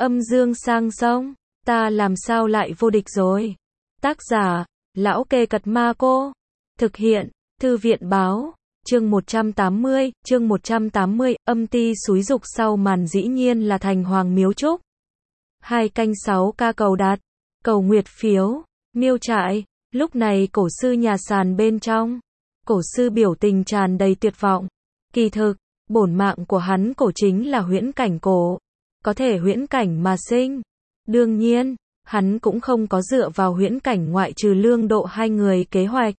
Âm dương sang sông, ta làm sao lại vô địch rồi. Tác giả, Lão Kê Cật Ma Cô. Thực hiện, Thư viện Báo. Chương 180, âm ti xúi dục sau màn dĩ nhiên là thành Hoàng Miếu Trúc. 2canh6 cầu đặt, cầu nguyệt phiếu, miêu trại. Lúc này cổ sư nhà sàn bên trong. Cổ sư biểu tình tràn đầy tuyệt vọng. Kỳ thực, bổn mạng của hắn cổ chính là huyễn cảnh cổ. Có thể huyễn cảnh mà sinh. Đương nhiên, hắn cũng không có dựa vào huyễn cảnh ngoại trừ Lương Độ hai người kế hoạch.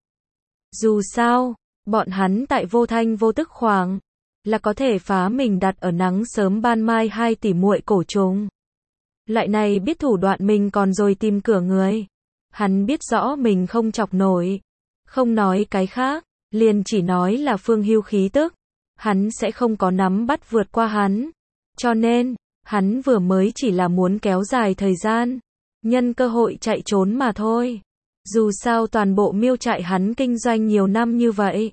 Dù sao, bọn hắn tại vô thanh vô tức khoảng là có thể phá mình đặt ở nắng sớm ban mai hai tỷ muội cổ trùng. Lại này biết thủ đoạn mình còn rồi tìm cửa người. Hắn biết rõ mình không chọc nổi. Không nói cái khác, liền chỉ nói là Phương Hưu khí tức. Hắn sẽ không có nắm bắt vượt qua hắn. Cho nên, hắn vừa mới chỉ là muốn kéo dài thời gian. Nhân cơ hội chạy trốn mà thôi. Dù sao toàn bộ miêu trại hắn kinh doanh nhiều năm như vậy.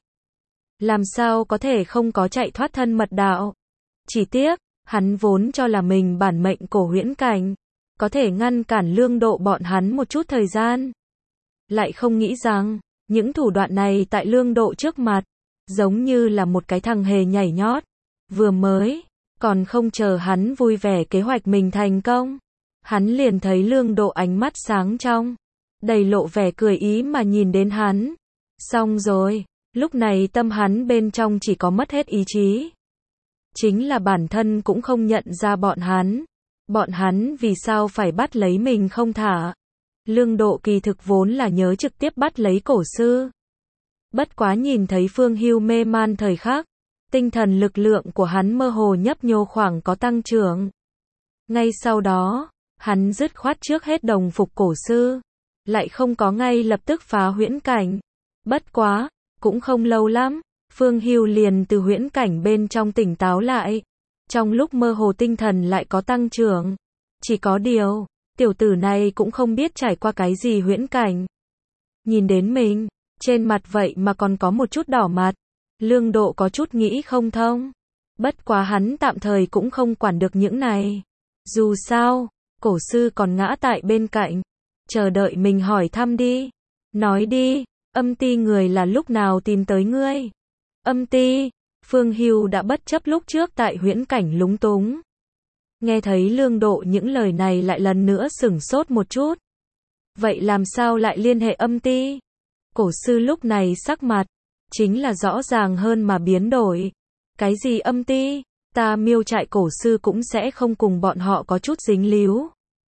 Làm sao có thể không có chạy thoát thân mật đạo. Chỉ tiếc, hắn vốn cho là mình bản mệnh cổ huyễn cảnh. Có thể ngăn cản Lương Độ bọn hắn một chút thời gian. Lại không nghĩ rằng, những thủ đoạn này tại Lương Độ trước mặt, giống như là một cái thằng hề nhảy nhót. Vừa mới, còn không chờ hắn vui vẻ kế hoạch mình thành công. Hắn liền thấy Lương Độ ánh mắt sáng trong, đầy lộ vẻ cười ý mà nhìn đến hắn. Xong rồi, lúc này tâm hắn bên trong chỉ có mất hết ý chí. Chính là bản thân cũng không nhận ra bọn hắn. Bọn hắn vì sao phải bắt lấy mình không thả. Lương Độ kỳ thực vốn là nhớ trực tiếp bắt lấy cổ sư. Bất quá nhìn thấy Phương Hưu mê man thời khắc, tinh thần lực lượng của hắn mơ hồ nhấp nhô khoảng có tăng trưởng. Ngay sau đó, hắn dứt khoát trước hết đồng phục cổ sư, lại không có ngay lập tức phá huyễn cảnh. Bất quá, cũng không lâu lắm, Phương Hưu liền từ huyễn cảnh bên trong tỉnh táo lại. Trong lúc mơ hồ tinh thần lại có tăng trưởng. Chỉ có điều, tiểu tử này cũng không biết trải qua cái gì huyễn cảnh. Nhìn đến mình, trên mặt vậy mà còn có một chút đỏ mặt. Lương Độ có chút nghĩ không thông. Bất quá hắn tạm thời cũng không quản được những này. Dù sao, cổ sư còn ngã tại bên cạnh. Chờ đợi mình hỏi thăm đi. Nói đi, âm ti người là lúc nào tìm tới ngươi? Âm ti, Phương Hưu đã bất chấp lúc trước tại huyễn cảnh lúng túng. Nghe thấy Lương Độ những lời này lại lần nữa sửng sốt một chút. Vậy làm sao lại liên hệ âm ti? Cổ sư lúc này sắc mặt, chính là rõ ràng hơn mà biến đổi. Cái gì âm ti? Ta miêu trại cổ sư cũng sẽ không cùng bọn họ có chút dính líu.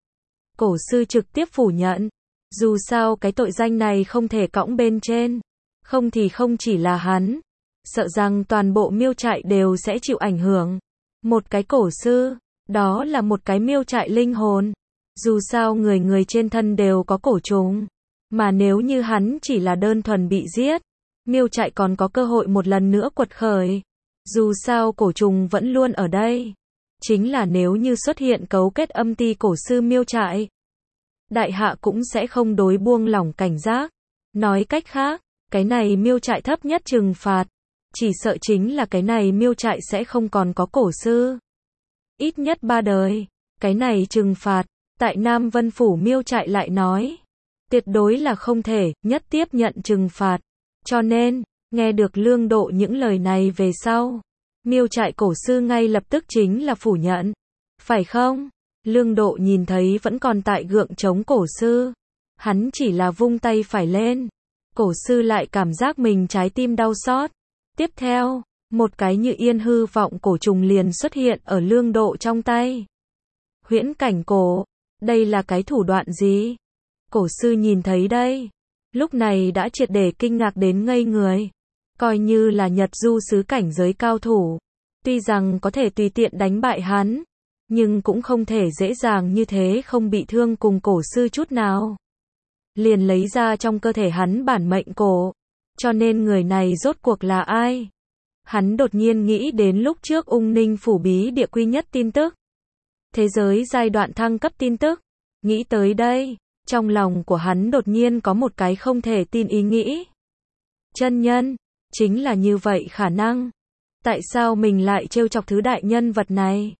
Cổ sư trực tiếp phủ nhận. Dù sao cái tội danh này không thể cõng bên trên. Không thì không chỉ là hắn. Sợ rằng toàn bộ miêu trại đều sẽ chịu ảnh hưởng. Một cái cổ sư, đó là một cái miêu trại linh hồn. Dù sao người người trên thân đều có cổ trùng. Mà nếu như hắn chỉ là đơn thuần bị giết, miêu trại còn có cơ hội một lần nữa quật khởi. Dù sao cổ trùng vẫn luôn ở đây. Chính là nếu như xuất hiện cấu kết âm ti cổ sư miêu trại, đại hạ cũng sẽ không đối buông lỏng cảnh giác. Nói cách khác, cái này miêu trại thấp nhất trừng phạt. Chỉ sợ chính là cái này miêu trại sẽ không còn có cổ sư. Ít nhất 3 đời. Cái này trừng phạt, tại Nam Vân Phủ miêu trại lại nói. Tuyệt đối là không thể, nhất tiếp nhận trừng phạt. Cho nên, nghe được Lương Độ những lời này về sau. Miêu trại cổ sư ngay lập tức chính là phủ nhận. Phải không? Lương Độ nhìn thấy vẫn còn tại gượng chống cổ sư. Hắn chỉ là vung tay phải lên. Cổ sư lại cảm giác mình trái tim đau xót. Tiếp theo, một cái như yên hư vọng cổ trùng liền xuất hiện ở Lương Độ trong tay. Huyễn cảnh cổ, đây là cái thủ đoạn gì? Cổ sư nhìn thấy đây, lúc này đã triệt để kinh ngạc đến ngây người. Coi như là Nhật Du sứ cảnh giới cao thủ, tuy rằng có thể tùy tiện đánh bại hắn, nhưng cũng không thể dễ dàng như thế không bị thương cùng cổ sư chút nào. Liền lấy ra trong cơ thể hắn bản mệnh cổ. Cho nên người này rốt cuộc là ai? Hắn đột nhiên nghĩ đến lúc trước Ung Ninh Phủ bí địa quy nhất tin tức. Thế giới giai đoạn thăng cấp tin tức. Nghĩ tới đây, trong lòng của hắn đột nhiên có một cái không thể tin ý nghĩ. Chân nhân, chính là như vậy khả năng. Tại sao mình lại trêu chọc thứ đại nhân vật này?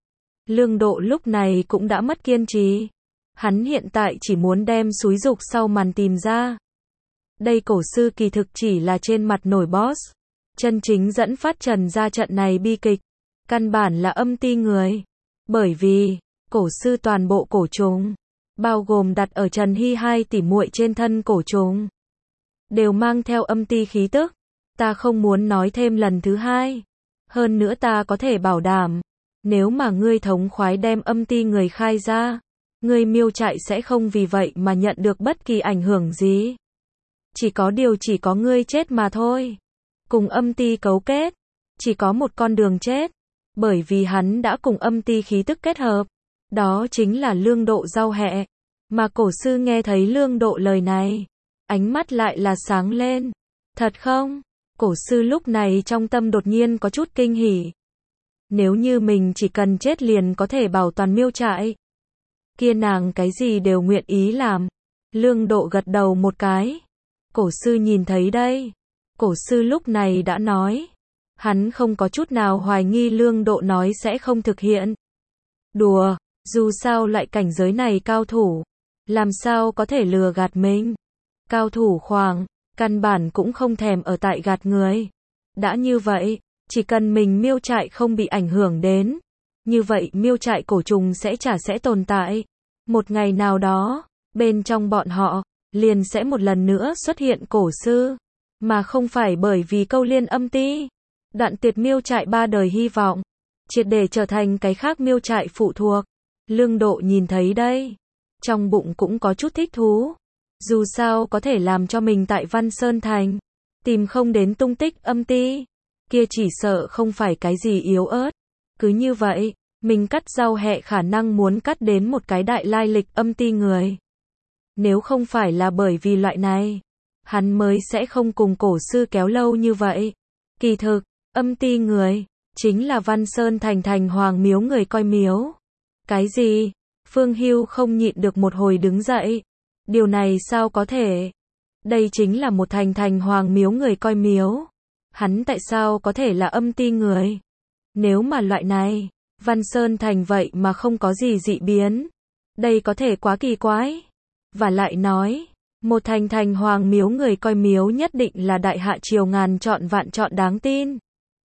Lương Độ lúc này cũng đã mất kiên trì. Hắn hiện tại chỉ muốn đem xúi giục sau màn tìm ra. Đây cổ sư kỳ thực chỉ là trên mặt nổi boss. Chân chính dẫn phát Trần ra trận này bi kịch. Căn bản là âm ti người. Bởi vì, cổ sư toàn bộ cổ trùng, bao gồm đặt ở Trần Hy hai tỷ muội trên thân cổ trùng, đều mang theo âm ti khí tức. Ta không muốn nói thêm lần thứ hai. Hơn nữa ta có thể bảo đảm, nếu mà ngươi thống khoái đem âm ti người khai ra, ngươi Miêu trại sẽ không vì vậy mà nhận được bất kỳ ảnh hưởng gì. Chỉ có điều chỉ có ngươi chết mà thôi. Cùng âm ti cấu kết, chỉ có một con đường chết. Bởi vì hắn đã cùng âm ti khí tức kết hợp. Đó chính là Lương Độ rau hẹ. Mà cổ sư nghe thấy Lương Độ lời này, ánh mắt lại là sáng lên. Thật không? Cổ sư lúc này trong tâm đột nhiên có chút kinh hỉ. Nếu như mình chỉ cần chết liền có thể bảo toàn Miêu trại, kia nàng cái gì đều nguyện ý làm. Lương Độ gật đầu một cái. Cổ sư nhìn thấy đây. Cổ sư lúc này đã nói. Hắn không có chút nào hoài nghi Lương Độ nói sẽ không thực hiện. Đùa, dù sao lại cảnh giới này cao thủ, làm sao có thể lừa gạt mình. Cao thủ khoáng, căn bản cũng không thèm ở tại gạt người. Đã như vậy, chỉ cần mình Miêu trại không bị ảnh hưởng đến, như vậy Miêu trại cổ trùng sẽ tồn tại. Một ngày nào đó, bên trong bọn họ, liền sẽ một lần nữa xuất hiện cổ sư. Mà không phải bởi vì câu liên âm ti. Đoạn tuyệt Miêu trại 3 đời hy vọng. Triệt để trở thành cái khác Miêu trại phụ thuộc. Lương Độ nhìn thấy đây. Trong bụng cũng có chút thích thú. Dù sao có thể làm cho mình tại Văn Sơn Thành tìm không đến tung tích âm ti. Kia chỉ sợ không phải cái gì yếu ớt. Cứ như vậy, mình cắt rau hẹ khả năng muốn cắt đến một cái đại lai lịch âm ti người. Nếu không phải là bởi vì loại này, hắn mới sẽ không cùng cổ sư kéo lâu như vậy. Kỳ thực, âm ti người, chính là Văn Sơn Thành thành hoàng miếu người coi miếu. Cái gì? Phương Hưu không nhịn được một hồi đứng dậy. Điều này sao có thể? Đây chính là một thành hoàng miếu người coi miếu. Hắn tại sao có thể là âm ti người? Nếu mà loại này, Văn Sơn Thành vậy mà không có gì dị biến. Đây có thể quá kỳ quái. Và lại nói, một thành hoàng miếu người coi miếu nhất định là đại hạ triều ngàn chọn vạn chọn đáng tin.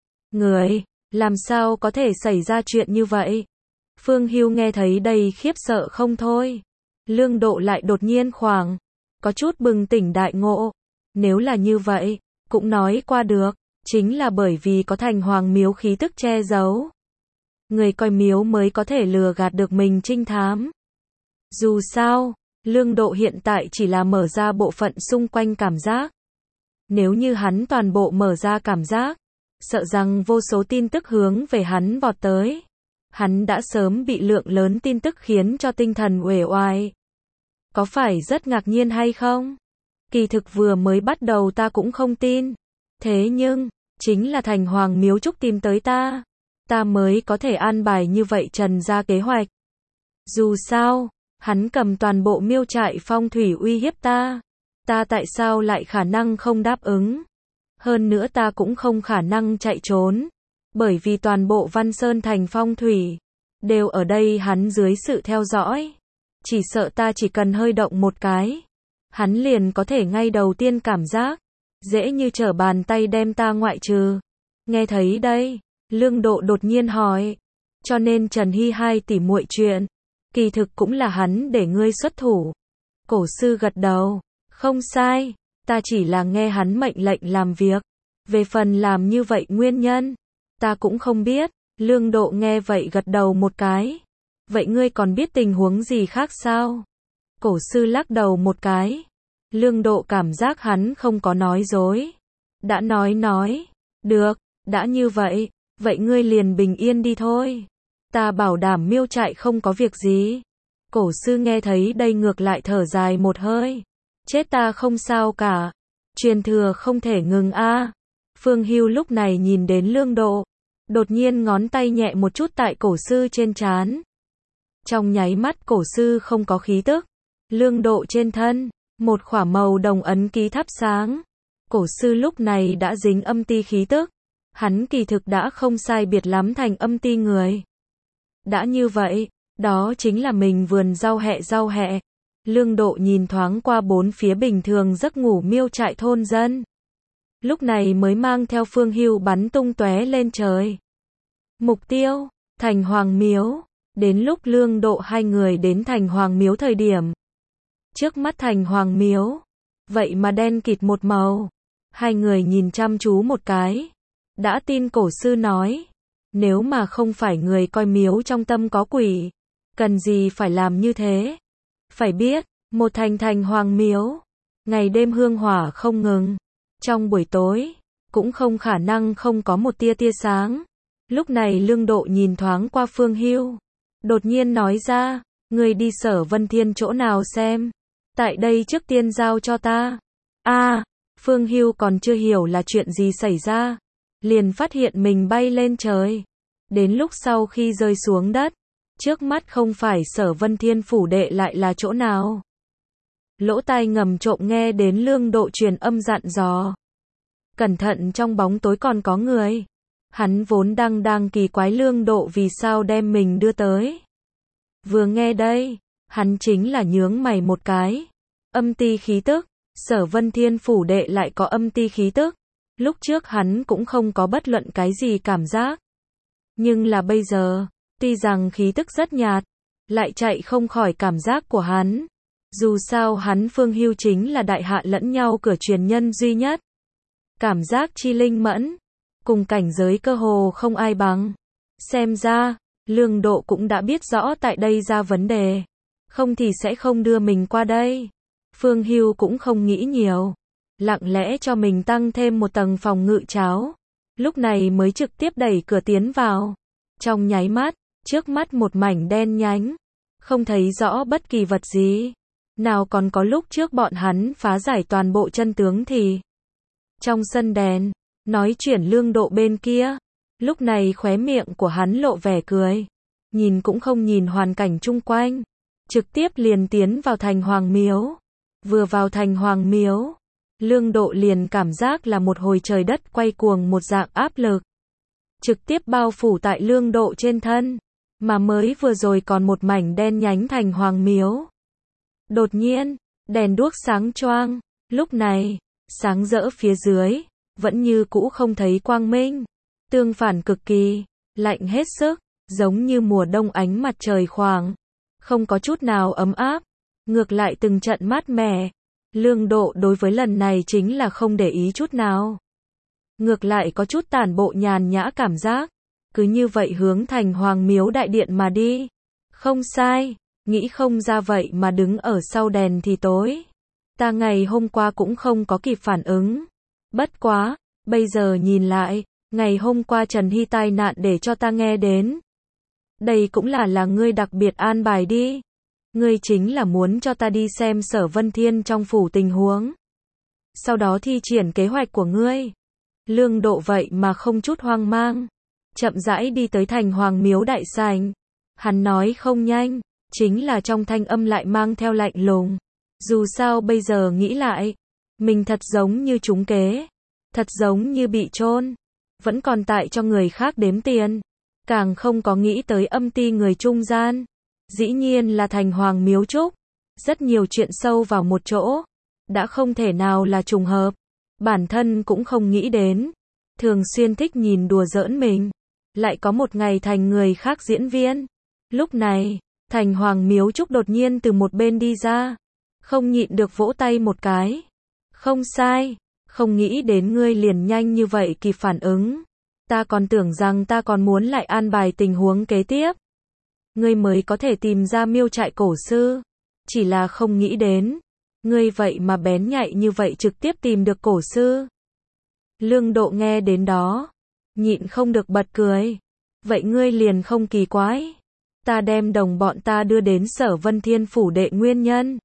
Người, làm sao có thể xảy ra chuyện như vậy? Phương Hưu nghe thấy đây khiếp sợ không thôi. Lương Độ lại đột nhiên khoảng, có chút bừng tỉnh đại ngộ. Nếu là như vậy, cũng nói qua được, chính là bởi vì có thành hoàng miếu khí tức che giấu. Người coi miếu mới có thể lừa gạt được mình trinh thám. Dù sao, Lương Độ hiện tại chỉ là mở ra bộ phận xung quanh cảm giác. Nếu như hắn toàn bộ mở ra cảm giác, sợ rằng vô số tin tức hướng về hắn vọt tới. Hắn đã sớm bị lượng lớn tin tức khiến cho tinh thần uể oải. Có phải rất ngạc nhiên hay không? Kỳ thực vừa mới bắt đầu ta cũng không tin. Thế nhưng, chính là thành hoàng miếu trúc tìm tới ta. Ta mới có thể an bài như vậy Trần ra kế hoạch. Dù sao, hắn cầm toàn bộ Miêu trại phong thủy uy hiếp ta. Ta tại sao lại khả năng không đáp ứng? Hơn nữa ta cũng không khả năng chạy trốn. Bởi vì toàn bộ Văn Sơn Thành phong thủy đều ở đây hắn dưới sự theo dõi. Chỉ sợ ta chỉ cần hơi động một cái, hắn liền có thể ngay đầu tiên cảm giác, dễ như trở bàn tay đem ta ngoại trừ. Nghe thấy đây, Lương Độ đột nhiên hỏi, cho nên Trần Hy hai tỷ muội chuyện, kỳ thực cũng là hắn để ngươi xuất thủ. Cổ sư gật đầu, không sai, ta chỉ là nghe hắn mệnh lệnh làm việc. Về phần làm như vậy nguyên nhân, ta cũng không biết. Lương Độ nghe vậy gật đầu một cái. Vậy ngươi còn biết tình huống gì khác sao? Cổ sư lắc đầu một cái. Lương Độ cảm giác hắn không có nói dối. Đã nói. Được, đã như vậy, vậy ngươi liền bình yên đi thôi. Ta bảo đảm Miêu trại không có việc gì. Cổ sư nghe thấy đây ngược lại thở dài một hơi. Chết ta không sao cả. Truyền thừa không thể ngừng a. Phương Hưu lúc này nhìn đến Lương Độ, đột nhiên ngón tay nhẹ một chút tại cổ sư trên trán. Trong nháy mắt cổ sư không có khí tức. Lương Độ trên thân, một khỏa màu đồng ấn ký thắp sáng. Cổ sư lúc này đã dính âm ti khí tức. Hắn kỳ thực đã không sai biệt lắm thành âm ti người. Đã như vậy, đó chính là mình vườn rau hẹ. Lương Độ nhìn thoáng qua bốn phía bình thường giấc ngủ miêu trại thôn dân. Lúc này mới mang theo phương hưu bắn tung tóe lên trời. Mục tiêu, Thành Hoàng Miếu. Đến lúc Lương Độ hai người đến Thành Hoàng Miếu thời điểm. Trước mắt Thành Hoàng Miếu, vậy mà đen kịt một màu. Hai người nhìn chăm chú một cái. Đã tin cổ sư nói, nếu mà không phải người coi miếu trong tâm có quỷ, cần gì phải làm như thế. Phải biết, một Thành Hoàng Miếu, ngày đêm hương hỏa không ngừng. Trong buổi tối, cũng không khả năng không có một tia sáng. Lúc này Lương Độ nhìn thoáng qua Phương Hưu, đột nhiên nói ra, người đi Sở Vân Thiên chỗ nào xem. Tại đây trước tiên giao cho ta. Phương Hưu còn chưa hiểu là chuyện gì xảy ra, liền phát hiện mình bay lên trời. Đến lúc sau khi rơi xuống đất, trước mắt không phải Sở Vân Thiên phủ đệ lại là chỗ nào. Lỗ tai ngầm trộm nghe đến Lương Độ truyền âm dặn dò. Cẩn thận trong bóng tối còn có người. Hắn vốn đang kỳ quái Lương Độ vì sao đem mình đưa tới. Vừa nghe đây, hắn chính là nhướng mày một cái. Âm ti khí tức, Sở Vân Thiên phủ đệ lại có âm ti khí tức. Lúc trước hắn cũng không có bất luận cái gì cảm giác. Nhưng là bây giờ, tuy rằng khí tức rất nhạt, lại chạy không khỏi cảm giác của hắn. Dù sao hắn Phương Hưu chính là đại hạ lẫn nhau cửa truyền nhân duy nhất. Cảm giác chi linh mẫn, cùng cảnh giới cơ hồ không ai bằng. Xem ra, Lương Độ cũng đã biết rõ tại đây ra vấn đề. Không thì sẽ không đưa mình qua đây. Phương Hưu cũng không nghĩ nhiều. Lặng lẽ cho mình tăng thêm một tầng phòng ngự cháo. Lúc này mới trực tiếp đẩy cửa tiến vào. Trong nháy mắt, trước mắt một mảnh đen nhánh. Không thấy rõ bất kỳ vật gì. Nào còn có lúc trước bọn hắn phá giải toàn bộ chân tướng thì. Trong sân đèn, nói chuyển Lương Độ bên kia. Lúc này khóe miệng của hắn lộ vẻ cười. Nhìn cũng không nhìn hoàn cảnh chung quanh. Trực tiếp liền tiến vào Thành Hoàng Miếu. Vừa vào Thành Hoàng Miếu, Lương Độ liền cảm giác là một hồi trời đất quay cuồng một dạng áp lực. Trực tiếp bao phủ tại Lương Độ trên thân. Mà mới vừa rồi còn một mảnh đen nhánh Thành Hoàng Miếu. Đột nhiên, đèn đuốc sáng choang. Lúc này, sáng rỡ phía dưới, vẫn như cũ không thấy quang minh. Tương phản cực kỳ, lạnh hết sức, giống như mùa đông ánh mặt trời khoảng. Không có chút nào ấm áp, ngược lại từng trận mát mẻ. Lương Độ đối với lần này chính là không để ý chút nào. Ngược lại có chút tản bộ nhàn nhã cảm giác. Cứ như vậy hướng Thành Hoàng Miếu đại điện mà đi. Không sai, nghĩ không ra vậy mà đứng ở sau đèn thì tối. Ta ngày hôm qua cũng không có kịp phản ứng. Bất quá, bây giờ nhìn lại, ngày hôm qua Trần Hy tai nạn để cho ta nghe đến. Đây cũng là ngươi đặc biệt an bài đi. Ngươi chính là muốn cho ta đi xem Sở Vân Thiên trong phủ tình huống. Sau đó thi triển kế hoạch của ngươi. Lương Độ vậy mà không chút hoang mang. Chậm rãi đi tới Thành Hoàng Miếu đại sảnh. Hắn nói không nhanh, chính là trong thanh âm lại mang theo lạnh lùng. Dù sao bây giờ nghĩ lại, mình thật giống như trúng kế. Thật giống như bị chôn. Vẫn còn tại cho người khác đếm tiền. Càng không có nghĩ tới âm ti người trung gian. Dĩ nhiên là Thành Hoàng Miếu Trúc. Rất nhiều chuyện sâu vào một chỗ. Đã không thể nào là trùng hợp. Bản thân cũng không nghĩ đến. Thường xuyên thích nhìn đùa giỡn mình. Lại có một ngày thành người khác diễn viên. Lúc này, Thành Hoàng Miếu Trúc đột nhiên từ một bên đi ra. Không nhịn được vỗ tay một cái. Không sai. Không nghĩ đến ngươi liền nhanh như vậy kịp phản ứng. Ta còn tưởng rằng ta còn muốn lại an bài tình huống kế tiếp. Ngươi mới có thể tìm ra miêu trại cổ sư. Chỉ là không nghĩ đến. Ngươi vậy mà bén nhạy như vậy trực tiếp tìm được cổ sư. Lương Độ nghe đến đó. Nhịn không được bật cười. Vậy ngươi liền không kỳ quái. Ta đem đồng bọn ta đưa đến Sở Vân Thiên phủ đệ nguyên nhân.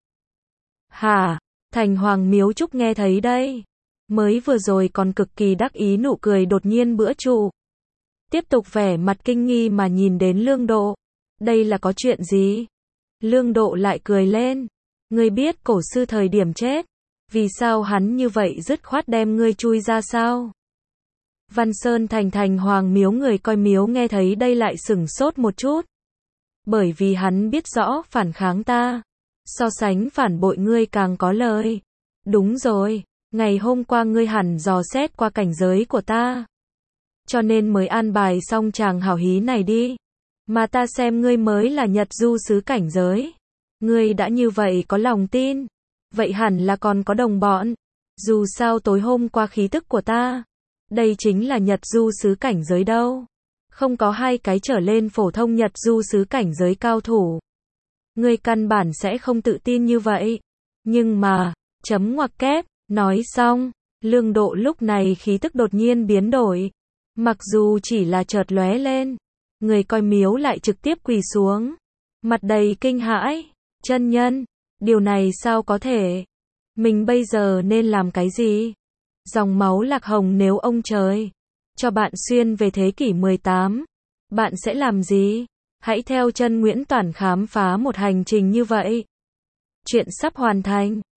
Hả? Thành Hoàng Miếu Trúc nghe thấy đây. Mới vừa rồi còn cực kỳ đắc ý nụ cười đột nhiên bữa trụ. Tiếp tục vẻ mặt kinh nghi mà nhìn đến Lương Độ. Đây là có chuyện gì? Lương Độ lại cười lên. Ngươi biết cổ sư thời điểm chết. Vì sao hắn như vậy dứt khoát đem ngươi chui ra sao? Văn Sơn Thành Hoàng Miếu người coi miếu nghe thấy đây lại sửng sốt một chút. Bởi vì hắn biết rõ phản kháng ta, so sánh phản bội ngươi càng có lợi. Đúng rồi, ngày hôm qua ngươi hẳn dò xét qua cảnh giới của ta, cho nên mới an bài xong chàng hảo hí này đi. Mà ta xem ngươi mới là Nhật Du sứ cảnh giới. Ngươi đã như vậy có lòng tin, vậy hẳn là còn có đồng bọn. Dù sao tối hôm qua khí tức của ta, đây chính là Nhật Du sứ cảnh giới đâu. Không có 2 cái trở lên phổ thông Nhật Du sứ cảnh giới cao thủ. Ngươi căn bản sẽ không tự tin như vậy. Nhưng mà, chấm ngoặc kép, nói xong, Lương Độ lúc này khí tức đột nhiên biến đổi. Mặc dù chỉ là chợt lóe lên, người coi miếu lại trực tiếp quỳ xuống, mặt đầy kinh hãi. Chân nhân, điều này sao có thể? Mình bây giờ nên làm cái gì? Dòng máu Lạc Hồng nếu ông trời cho bạn xuyên về thế kỷ 18, bạn sẽ làm gì? Hãy theo chân Nguyễn Toản khám phá một hành trình như vậy. Chuyện sắp hoàn thành.